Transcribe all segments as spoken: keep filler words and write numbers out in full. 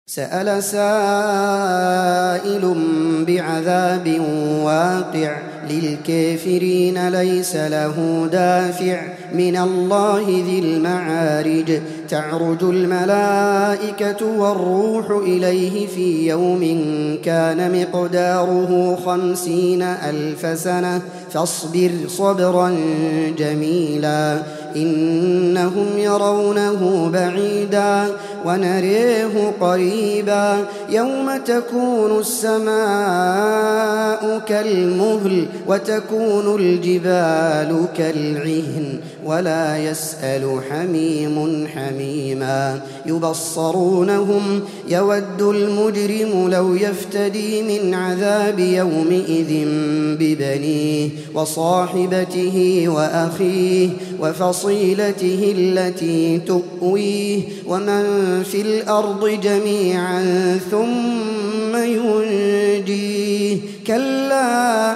سأل سائل بعذاب واقع للكافرين ليس له دافع من الله ذي المعارج تعرج الملائكة والروح إليه في يوم كان مقداره خمسين ألف سنة فاصبر صبرا جميلا إنهم يرونه بعيدا ونريه قريبا يوم تكون السماء كالمهل وتكون الجبال كالعهن ولا يسأل حميم حميما يبصرونهم يود المجرم لو يفتدي من عذاب يومئذ ببنيه وصاحبته وأخيه وفصيلته التي تؤويه ومن في الأرض جميعا ثم ينجيه كلا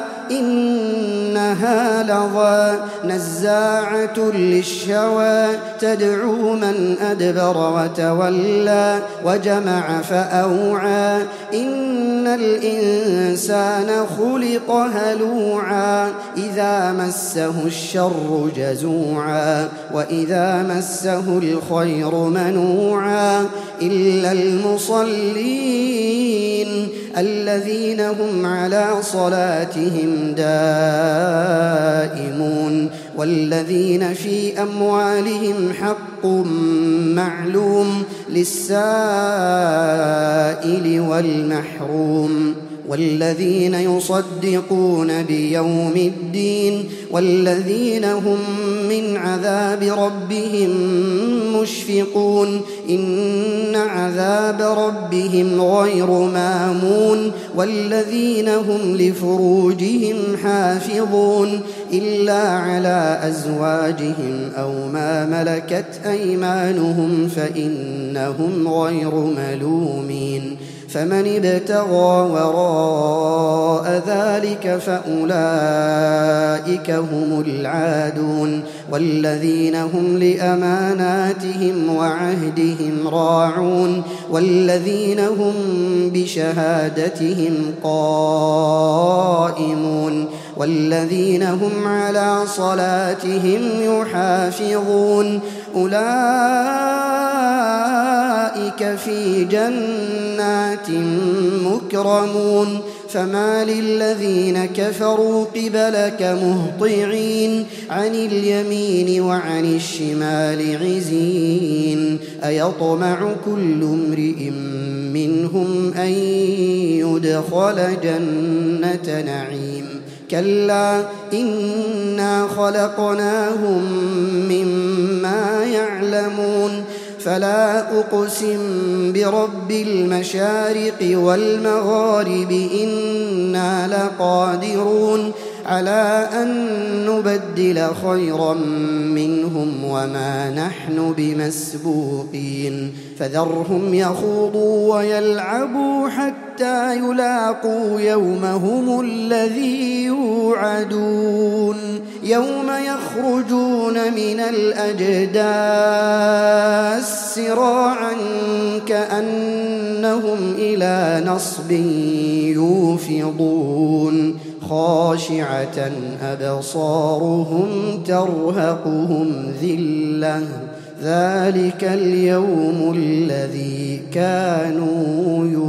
إنها لظى نزاعة للشوى تدعو من أدبر وتولى وجمع فأوعى إن الإنسان خلق هلوعا إذا مسه الشر جزوعا وإذا مسه الخير منوعا إلا المصلين الذين هم على صلاتهم دائمون والذين في أموالهم حق معلوم للسائل والمحروم والذين يصدقون بيوم الدين والذين هم من عذاب ربهم مشفقون إن عذاب ربهم غير مامون والذين هم لفروجهم حافظون إلا على أزواجهم أو ما ملكت أيمانهم فإنهم غير ملومين فمن ابتغى وراء ذلك فأولئك هم العادون والذين هم لأماناتهم وعهدهم راعون والذين هم بشهادتهم قائمون والذين هم على صلاتهم يحافظون أولئك في جنات مكرمون فما للذين كفروا قبلك مهطعين عن اليمين وعن الشمال عزين أيطمع كل امرئ منهم أن يدخل جنة نعيم كلا إنا خلقناهم مما يعلمون فلا أقسم برب المشارق والمغارب إنا لقادرون على أن نبدل خيرا منهم وما نحن بمسبوقين فذرهم يخوضوا ويلعبوا حتى يلاقوا يومهم الذي يوعدون يوم يخرجون من الأجداث سراعا كأنهم إلى نصب يوفضون خاشعة أبصارهم ترهقهم ذلة ذلك اليوم الذي كانوا